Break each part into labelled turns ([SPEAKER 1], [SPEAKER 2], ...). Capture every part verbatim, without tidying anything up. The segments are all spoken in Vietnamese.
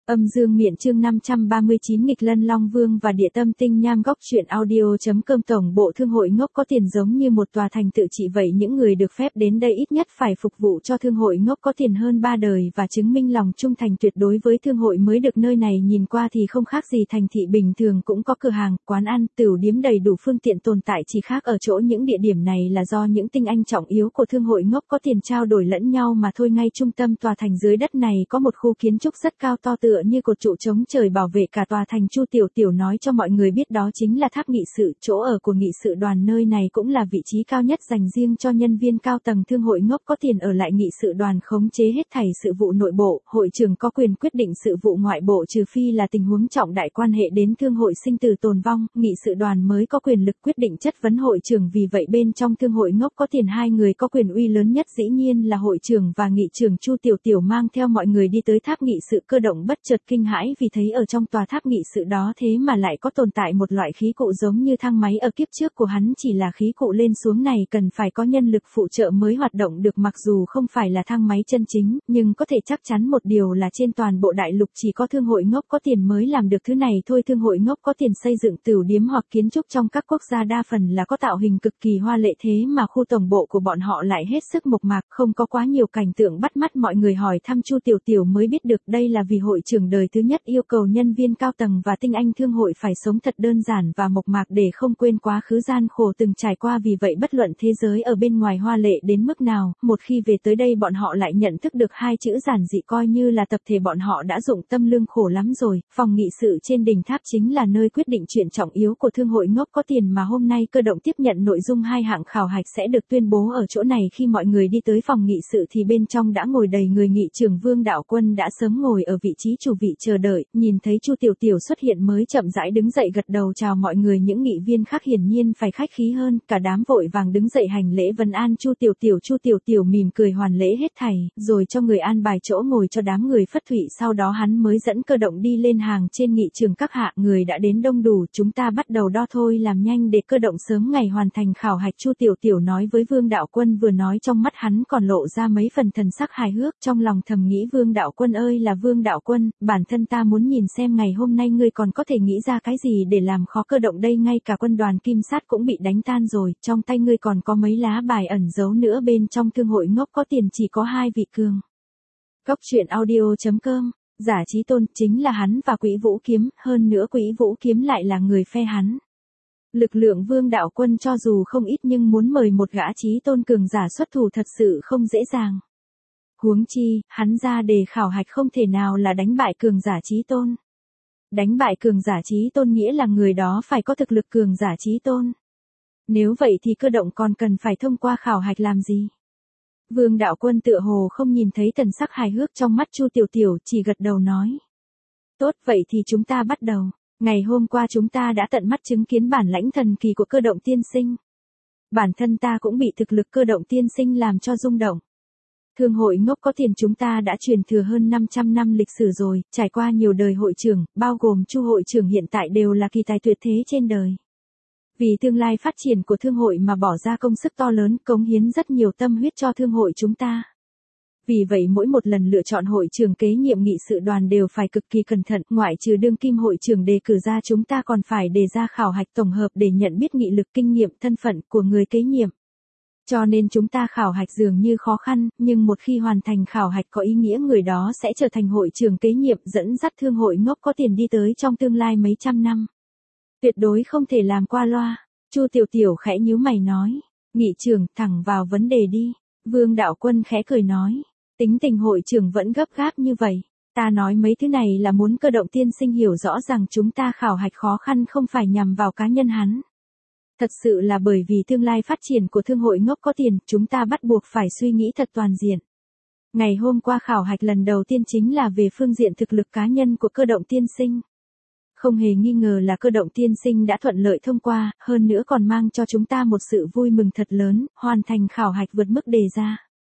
[SPEAKER 1] Âm dương miện chương năm trăm ba mươi chín nghịch lân Long Vương và địa tâm tinh nham góc truyện audio.com. Tổng bộ thương hội ngốc có tiền giống như một tòa thành tự trị vậy, những người được phép đến đây ít nhất phải phục vụ cho thương hội ngốc có tiền hơn ba đời và chứng minh lòng trung thành tuyệt đối với thương hội mới được. Nơi này nhìn qua thì không khác gì thành thị bình thường, cũng có cửa hàng, quán ăn, tửu điếm đầy đủ phương tiện tồn tại, chỉ khác ở chỗ những địa điểm này là do những tinh anh trọng yếu của thương hội ngốc có tiền trao đổi lẫn nhau mà thôi. Ngay trung tâm tòa thành dưới đất này có một khu kiến trúc rất cao to tựa như cột trụ chống trời bảo vệ cả tòa thành. Chu Tiểu Tiểu nói cho mọi người biết đó chính là tháp nghị sự, chỗ ở của nghị sự đoàn. Nơi này cũng là vị trí cao nhất dành riêng cho nhân viên cao tầng thương hội ngốc có tiền ở lại. Nghị sự đoàn khống chế hết thảy sự vụ nội bộ, hội trưởng có quyền quyết định sự vụ ngoại bộ trừ phi là tình huống trọng đại quan hệ đến thương hội sinh tử tồn vong, nghị sự đoàn mới có quyền lực quyết định chất vấn hội trưởng. Vì vậy bên trong thương hội ngốc có tiền, hai người có quyền uy lớn nhất dĩ nhiên là hội trưởng và nghị trưởng. Chu Tiểu Tiểu mang theo mọi người đi tới tháp nghị sự, cơ động bất chợt kinh hãi vì thấy ở trong tòa tháp nghị sự đó thế mà lại có tồn tại một loại khí cụ giống như thang máy. Ở kiếp trước của hắn chỉ là khí cụ lên xuống này cần phải có nhân lực phụ trợ mới hoạt động được, mặc dù không phải là thang máy chân chính, nhưng có thể chắc chắn một điều là trên toàn bộ đại lục chỉ có thương hội ngốc có tiền mới làm được thứ này thôi. Thương hội ngốc có tiền xây dựng tửu điếm hoặc kiến trúc trong các quốc gia đa phần là có tạo hình cực kỳ hoa lệ, thế mà khu tổng bộ của bọn họ lại hết sức mộc mạc, không có quá nhiều cảnh tượng bắt mắt. Mọi người hỏi thăm Chu Tiểu Tiểu mới biết được đây là vì hội trưởng đời thứ nhất yêu cầu nhân viên cao tầng và tinh anh thương hội phải sống thật đơn giản và mộc mạc để không quên quá khứ gian khổ từng trải qua. Vì vậy bất luận thế giới ở bên ngoài hoa lệ đến mức nào, một khi về tới đây bọn họ lại nhận thức được hai chữ giản dị, coi như là tập thể bọn họ đã dụng tâm lương khổ lắm rồi. Phòng nghị sự trên đỉnh tháp chính là nơi quyết định chuyện trọng yếu của thương hội ngốc có tiền mà hôm nay cơ động tiếp nhận nội dung hai hạng khảo hạch sẽ được tuyên bố ở chỗ này. Khi mọi người đi tới phòng nghị sự thì bên trong đã ngồi đầy người. Nghị trưởng Vương Đạo Quân đã sớm ngồi ở vị trí chủ vị chờ đợi, nhìn thấy Chu Tiểu Tiểu xuất hiện mới chậm rãi đứng dậy gật đầu chào mọi người. Những nghị viên khác hiển nhiên phải khách khí hơn, cả đám vội vàng đứng dậy hành lễ vân an Chu Tiểu Tiểu. Chu Tiểu Tiểu mỉm cười hoàn lễ hết thảy, rồi cho người an bài chỗ ngồi cho đám người phất thụy, sau đó hắn mới dẫn cơ động đi lên hàng trên. Nghị trường các hạ, người đã đến đông đủ, chúng ta bắt đầu đo thôi, làm nhanh để cơ động sớm ngày hoàn thành khảo hạch. Chu Tiểu Tiểu nói với Vương Đạo Quân, vừa nói trong mắt hắn còn lộ ra mấy phần thần sắc hài hước, trong lòng thầm nghĩ Vương Đạo Quân ơi là Vương Đạo Quân, bản thân ta muốn nhìn xem ngày hôm nay ngươi còn có thể nghĩ ra cái gì để làm khó cơ động đây. Ngay cả quân đoàn kim sát cũng bị đánh tan rồi, trong tay ngươi còn có mấy lá bài ẩn giấu nữa. Bên trong thương hội ngốc có tiền chỉ có hai vị cường. Góc truyện audio.com. Giả Chí Tôn chính là hắn và Quỹ Vũ Kiếm, hơn nữa Quỹ Vũ Kiếm lại là người phe hắn. Lực lượng Vương Đạo Quân cho dù không ít nhưng muốn mời một gã Chí Tôn cường giả xuất thủ thật sự không dễ dàng. Huống chi, hắn ra đề khảo hạch không thể nào là đánh bại cường giả Chí Tôn. Đánh bại cường giả Chí Tôn nghĩa là người đó phải có thực lực cường giả Chí Tôn. Nếu vậy thì cơ động còn cần phải thông qua khảo hạch làm gì? Vương Đạo Quân tựa hồ không nhìn thấy thần sắc hài hước trong mắt Chu Tiểu Tiểu, chỉ gật đầu nói. Tốt, vậy thì chúng ta bắt đầu. Ngày hôm qua chúng ta đã tận mắt chứng kiến bản lãnh thần kỳ của cơ động tiên sinh. Bản thân ta cũng bị thực lực cơ động tiên sinh làm cho rung động. Thương hội ngốc có tiền chúng ta đã truyền thừa hơn năm trăm năm lịch sử rồi, trải qua nhiều đời hội trưởng, bao gồm Chu hội trưởng hiện tại đều là kỳ tài tuyệt thế trên đời. Vì tương lai phát triển của thương hội mà bỏ ra công sức to lớn, cống hiến rất nhiều tâm huyết cho thương hội chúng ta. Vì vậy mỗi một lần lựa chọn hội trưởng kế nhiệm nghị sự đoàn đều phải cực kỳ cẩn thận, ngoại trừ đương kim hội trưởng đề cử ra, chúng ta còn phải đề ra khảo hạch tổng hợp để nhận biết nghị lực, kinh nghiệm, thân phận của người kế nhiệm. Cho nên chúng ta khảo hạch dường như khó khăn, nhưng một khi hoàn thành khảo hạch có ý nghĩa người đó sẽ trở thành hội trưởng kế nhiệm, dẫn dắt thương hội ngốc có tiền đi tới trong tương lai mấy trăm năm. Tuyệt đối không thể làm qua loa. Chu Tiểu Tiểu khẽ nhíu mày nói. Nghị trưởng, thẳng vào vấn đề đi. Vương Đạo Quân khẽ cười nói. Tính tình hội trưởng vẫn gấp gáp như vậy. Ta nói mấy thứ này là muốn cơ động tiên sinh hiểu rõ rằng chúng ta khảo hạch khó khăn không phải nhằm vào cá nhân hắn. Thật sự là bởi vì tương lai phát triển của thương hội ngốc có tiền, chúng ta bắt buộc phải suy nghĩ thật toàn diện. Ngày hôm qua khảo hạch lần đầu tiên chính là về phương diện thực lực cá nhân của cơ động tiên sinh. Không hề nghi ngờ là cơ động tiên sinh đã thuận lợi thông qua, hơn nữa còn mang cho chúng ta một sự vui mừng thật lớn, hoàn thành khảo hạch vượt mức đề ra.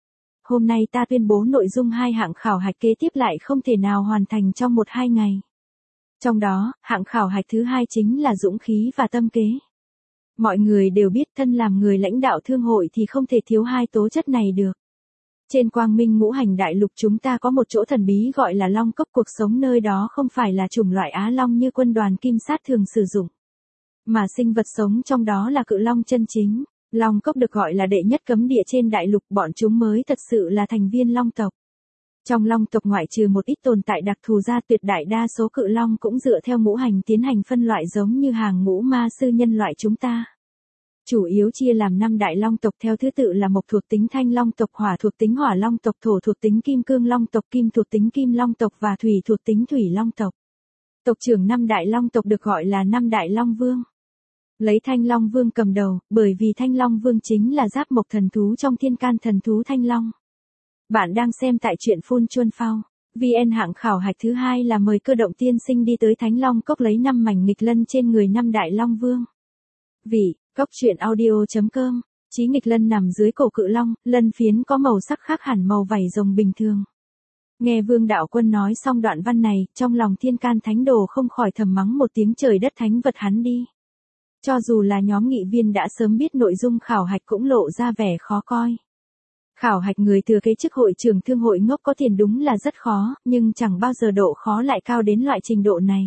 [SPEAKER 1] Hôm nay ta tuyên bố nội dung hai hạng khảo hạch kế tiếp lại không thể nào hoàn thành trong một hai ngày. Trong đó, hạng khảo hạch thứ hai chính là dũng khí và tâm kế. Mọi người đều biết thân làm người lãnh đạo thương hội thì không thể thiếu hai tố chất này được. Trên quang minh ngũ hành đại lục chúng ta có một chỗ thần bí gọi là Long Cốc, cuộc sống nơi đó không phải là chủng loại Á Long như quân đoàn kim sát thường sử dụng. Mà sinh vật sống trong đó là cự long chân chính. Long Cốc được gọi là đệ nhất cấm địa trên đại lục, bọn chúng mới thật sự là thành viên long tộc. Trong long tộc ngoại trừ một ít tồn tại đặc thù ra, tuyệt đại đa số cự long cũng dựa theo ngũ hành tiến hành phân loại giống như hàng ngũ ma sư nhân loại chúng ta. Chủ yếu chia làm năm đại long tộc theo thứ tự là mộc thuộc tính thanh long tộc, hỏa thuộc tính hỏa long tộc, thổ thuộc tính kim cương long tộc, kim thuộc tính kim long tộc và thủy thuộc tính thủy long tộc. Tộc trưởng năm đại long tộc được gọi là năm đại long vương. Lấy thanh long vương cầm đầu, bởi vì thanh long vương chính là giáp mộc thần thú trong thiên can thần thú thanh long. Bạn đang xem tại truyện Phun Chuân Phao. vê en hạng khảo hạch thứ hai là mời Cơ Động tiên sinh đi tới Thánh Long Cốc lấy năm mảnh nghịch lân trên người năm đại long vương. Vị, Cốc truyện audio chấm com, chí nghịch lân nằm dưới cổ cự long, lân phiến có màu sắc khác hẳn màu vảy rồng bình thường. Nghe Vương Đạo Quân nói xong đoạn văn này, trong lòng thiên can thánh đồ không khỏi thầm mắng một tiếng trời đất thánh vật hắn đi. Cho dù là nhóm nghị viên đã sớm biết nội dung khảo hạch cũng lộ ra vẻ khó coi. Khảo hạch người thừa kế chức hội trưởng thương hội ngốc có tiền đúng là rất khó, nhưng chẳng bao giờ độ khó lại cao đến loại trình độ này.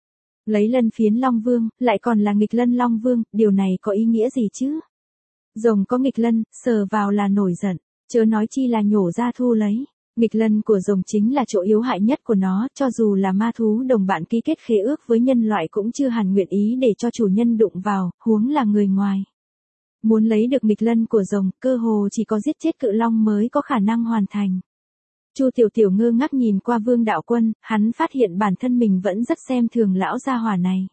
[SPEAKER 1] Lấy lân phiến Long Vương, lại còn là nghịch lân Long Vương, điều này có ý nghĩa gì chứ? Rồng có nghịch lân, sờ vào là nổi giận, chớ nói chi là nhổ ra thu lấy. Nghịch lân của rồng chính là chỗ yếu hại nhất của nó, cho dù là ma thú đồng bạn ký kết khế ước với nhân loại cũng chưa hẳn nguyện ý để cho chủ nhân đụng vào, huống là người ngoài. Muốn lấy được nghịch lân của rồng, cơ hồ chỉ có giết chết cự long mới có khả năng hoàn thành. Chu Tiểu Tiểu ngơ ngác nhìn qua Vương Đạo Quân, hắn phát hiện bản thân mình vẫn rất xem thường lão gia hỏa này.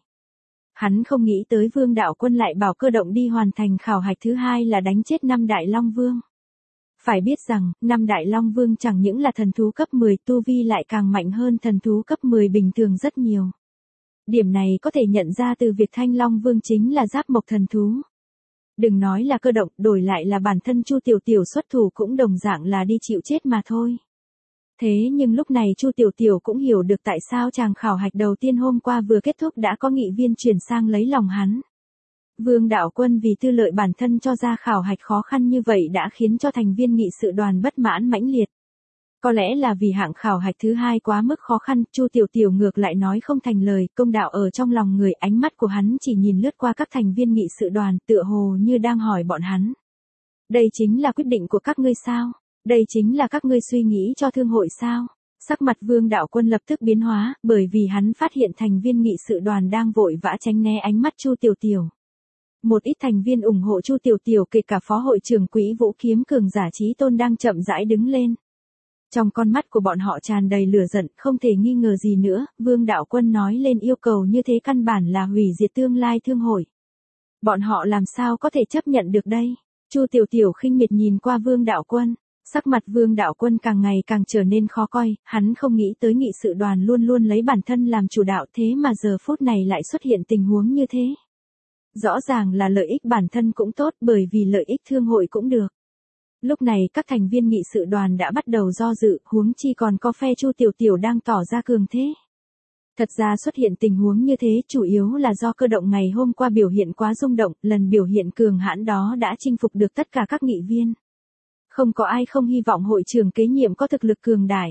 [SPEAKER 1] Hắn không nghĩ tới Vương Đạo Quân lại bảo Cơ Động đi hoàn thành khảo hạch thứ hai là đánh chết năm đại long vương. Phải biết rằng, năm đại long vương chẳng những là thần thú cấp mười, tu vi lại càng mạnh hơn thần thú cấp mười bình thường rất nhiều. Điểm này có thể nhận ra từ việc Thanh Long Vương chính là giáp mộc thần thú. Đừng nói là Cơ Động, đổi lại là bản thân Chu Tiểu Tiểu xuất thủ cũng đồng dạng là đi chịu chết mà thôi. Thế nhưng lúc này Chu Tiểu Tiểu cũng hiểu được tại sao chàng khảo hạch đầu tiên hôm qua vừa kết thúc đã có nghị viên chuyển sang lấy lòng hắn. Vương Đạo Quân vì tư lợi bản thân cho ra khảo hạch khó khăn như vậy đã khiến cho thành viên nghị sự đoàn bất mãn mãnh liệt. Có lẽ là vì hạng khảo hạch thứ hai quá mức khó khăn, Chu Tiểu Tiểu ngược lại nói không thành lời, công đạo ở trong lòng người, ánh mắt của hắn chỉ nhìn lướt qua các thành viên nghị sự đoàn, tựa hồ như đang hỏi bọn hắn. Đây chính là quyết định của các ngươi sao? Đây chính là các ngươi suy nghĩ cho thương hội sao? Sắc mặt Vương Đạo Quân lập tức biến hóa, bởi vì hắn phát hiện thành viên nghị sự đoàn đang vội vã tránh né ánh mắt Chu Tiểu Tiểu. Một ít thành viên ủng hộ Chu Tiểu Tiểu kể cả phó hội trưởng Quỹ Vũ Kiếm cường giả Chí Tôn đang chậm rãi đứng lên. Trong con mắt của bọn họ tràn đầy lửa giận, không thể nghi ngờ gì nữa, Vương Đạo Quân nói lên yêu cầu như thế căn bản là hủy diệt tương lai thương hội. Bọn họ làm sao có thể chấp nhận được đây? Chu Tiểu Tiểu khinh miệt nhìn qua Vương Đạo Quân, sắc mặt Vương Đạo Quân càng ngày càng trở nên khó coi, hắn không nghĩ tới nghị sự đoàn luôn luôn lấy bản thân làm chủ đạo thế mà giờ phút này lại xuất hiện tình huống như thế. Rõ ràng là lợi ích bản thân cũng tốt bởi vì lợi ích thương hội cũng được. Lúc này các thành viên nghị sự đoàn đã bắt đầu do dự, huống chi còn có phe Chu Tiểu Tiểu đang tỏ ra cường thế. Thật ra xuất hiện tình huống như thế chủ yếu là do Cơ Động ngày hôm qua biểu hiện quá rung động, lần biểu hiện cường hãn đó đã chinh phục được tất cả các nghị viên. Không có ai không hy vọng hội trưởng kế nhiệm có thực lực cường đại.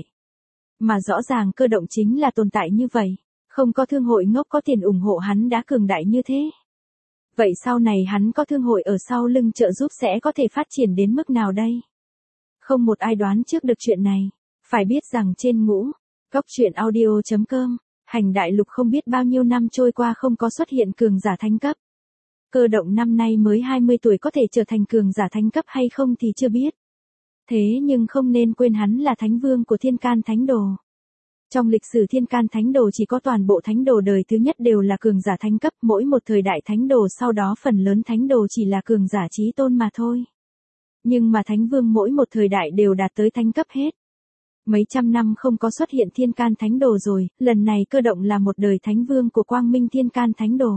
[SPEAKER 1] Mà rõ ràng Cơ Động chính là tồn tại như vậy, không có thương hội ngốc có tiền ủng hộ hắn đã cường đại như thế. Vậy sau này hắn có thương hội ở sau lưng trợ giúp sẽ có thể phát triển đến mức nào đây? Không một ai đoán trước được chuyện này. Phải biết rằng trên ngũ, Cốc truyện audio chấm com, hành đại lục không biết bao nhiêu năm trôi qua không có xuất hiện cường giả thánh cấp. Cơ Động năm nay mới hai mươi tuổi có thể trở thành cường giả thánh cấp hay không thì chưa biết. Thế nhưng không nên quên hắn là thánh vương của thiên can thánh đồ. Trong lịch sử thiên can thánh đồ chỉ có toàn bộ thánh đồ đời thứ nhất đều là cường giả thánh cấp, mỗi một thời đại thánh đồ sau đó phần lớn thánh đồ chỉ là cường giả chí tôn mà thôi. Nhưng mà thánh vương mỗi một thời đại đều đạt tới thánh cấp hết. Mấy trăm năm không có xuất hiện thiên can thánh đồ rồi, lần này Cơ Động là một đời thánh vương của quang minh thiên can thánh đồ.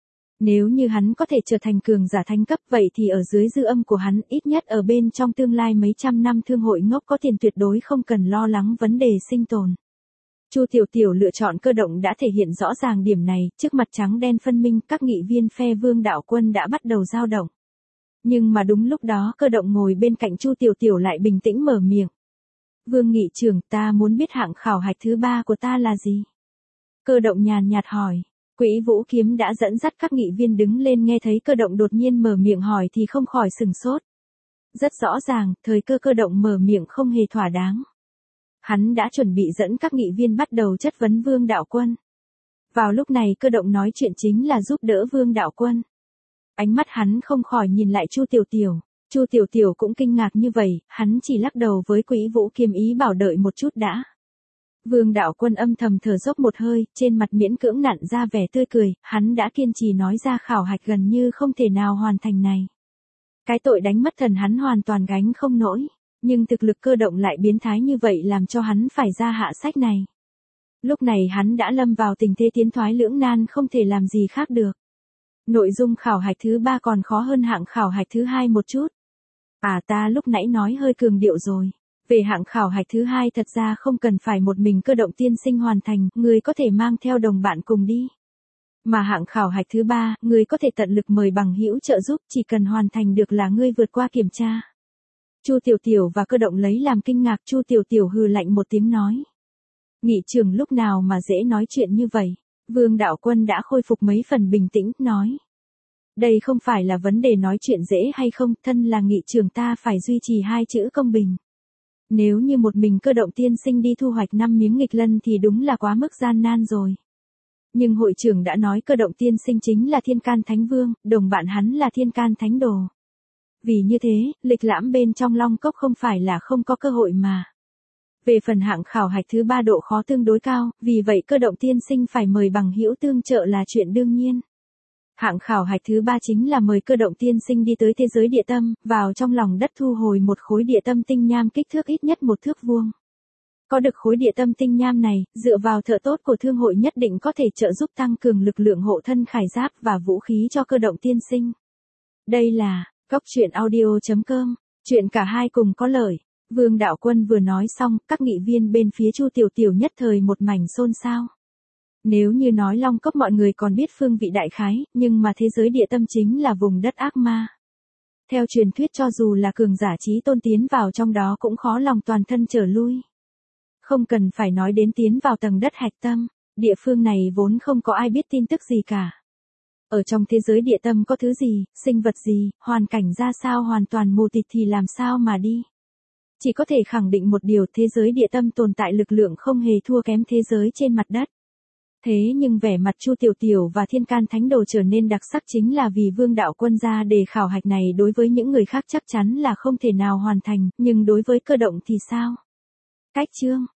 [SPEAKER 1] Nếu như hắn có thể trở thành cường giả thánh cấp vậy thì ở dưới dư âm của hắn ít nhất ở bên trong tương lai mấy trăm năm thương hội ngốc có tiền tuyệt đối không cần lo lắng vấn đề sinh tồn. Chu Tiểu Tiểu lựa chọn Cơ Động đã thể hiện rõ ràng điểm này, trước mặt trắng đen phân minh các nghị viên phe Vương Đạo Quân đã bắt đầu dao động. Nhưng mà đúng lúc đó cơ động ngồi bên cạnh Chu Tiểu Tiểu lại bình tĩnh mở miệng. Vương nghị trưởng, ta muốn biết hạng khảo hạch thứ ba của ta là gì? Cơ động nhàn nhạt hỏi. Quỹ Vũ Kiếm đã dẫn dắt các nghị viên đứng lên, nghe thấy cơ động đột nhiên mở miệng hỏi thì không khỏi sừng sốt. Rất rõ ràng, thời cơ cơ động mở miệng không hề thỏa đáng. Hắn đã chuẩn bị dẫn các nghị viên bắt đầu chất vấn Vương Đạo Quân. Vào lúc này cơ động nói chuyện chính là giúp đỡ Vương Đạo Quân. Ánh mắt hắn không khỏi nhìn lại Chu Tiểu Tiểu. Chu Tiểu Tiểu cũng kinh ngạc như vậy, hắn chỉ lắc đầu với Quỹ Vũ Kiếm ý bảo đợi một chút đã. Vương Đạo Quân âm thầm thở dốc một hơi, trên mặt miễn cưỡng nặn ra vẻ tươi cười, hắn đã kiên trì nói ra khảo hạch gần như không thể nào hoàn thành này. Cái tội đánh mất thần hắn hoàn toàn gánh không nổi, nhưng thực lực cơ động lại biến thái như vậy làm cho hắn phải ra hạ sách này. Lúc này hắn đã lâm vào tình thế tiến thoái lưỡng nan, không thể làm gì khác được. Nội dung khảo hạch thứ ba còn khó hơn hạng khảo hạch thứ hai một chút. À, ta lúc nãy nói hơi cường điệu rồi. Về hạng khảo hạch thứ hai thật ra không cần phải một mình cơ động tiên sinh hoàn thành, người có thể mang theo đồng bạn cùng đi. Mà hạng khảo hạch thứ ba, người có thể tận lực mời bằng hữu trợ giúp, chỉ cần hoàn thành được là ngươi vượt qua kiểm tra. Chu Tiểu Tiểu và cơ động lấy làm kinh ngạc. Chu Tiểu Tiểu hừ lạnh một tiếng nói. Nghị trưởng lúc nào mà dễ nói chuyện như vậy? Vương Đạo Quân đã khôi phục mấy phần bình tĩnh, nói. Đây không phải là vấn đề nói chuyện dễ hay không, thân là nghị trưởng ta phải duy trì hai chữ công bình. Nếu như một mình cơ động tiên sinh đi thu hoạch năm miếng nghịch lân thì đúng là quá mức gian nan rồi. Nhưng hội trưởng đã nói cơ động tiên sinh chính là Thiên Can Thánh Vương, đồng bạn hắn là Thiên Can Thánh Đồ. Vì như thế, lịch lãm bên trong Long Cốc không phải là không có cơ hội mà. Về phần hạng khảo hạch thứ ba độ khó tương đối cao, vì vậy cơ động tiên sinh phải mời bằng hữu tương trợ là chuyện đương nhiên. Hạng khảo hạch thứ ba chính là mời cơ động tiên sinh đi tới thế giới địa tâm, vào trong lòng đất thu hồi một khối địa tâm tinh nham kích thước ít nhất một thước vuông. Có được khối địa tâm tinh nham này, dựa vào thợ tốt của thương hội nhất định có thể trợ giúp tăng cường lực lượng hộ thân khải giáp và vũ khí cho cơ động tiên sinh. Đây là Cốc Truyện Audio chấm com, chuyện cả hai cùng có lợi. Vương Đạo Quân vừa nói xong, các nghị viên bên phía Chu Tiểu Tiểu nhất thời một mảnh xôn xao. Nếu như nói Long Cốc mọi người còn biết phương vị đại khái, nhưng mà thế giới địa tâm chính là vùng đất ác ma. Theo truyền thuyết cho dù là cường giả chí tôn tiến vào trong đó cũng khó lòng toàn thân trở lui. Không cần phải nói đến tiến vào tầng đất hạch tâm, địa phương này vốn không có ai biết tin tức gì cả. Ở trong thế giới địa tâm có thứ gì, sinh vật gì, hoàn cảnh ra sao hoàn toàn mù tịt thì làm sao mà đi. Chỉ có thể khẳng định một điều, thế giới địa tâm tồn tại lực lượng không hề thua kém thế giới trên mặt đất. Thế nhưng vẻ mặt Chu Tiểu Tiểu và Thiên Can Thánh Đồ trở nên đặc sắc chính là vì Vương Đạo Quân ra đề khảo hạch này đối với những người khác chắc chắn là không thể nào hoàn thành, nhưng đối với cơ động thì sao? Cách chương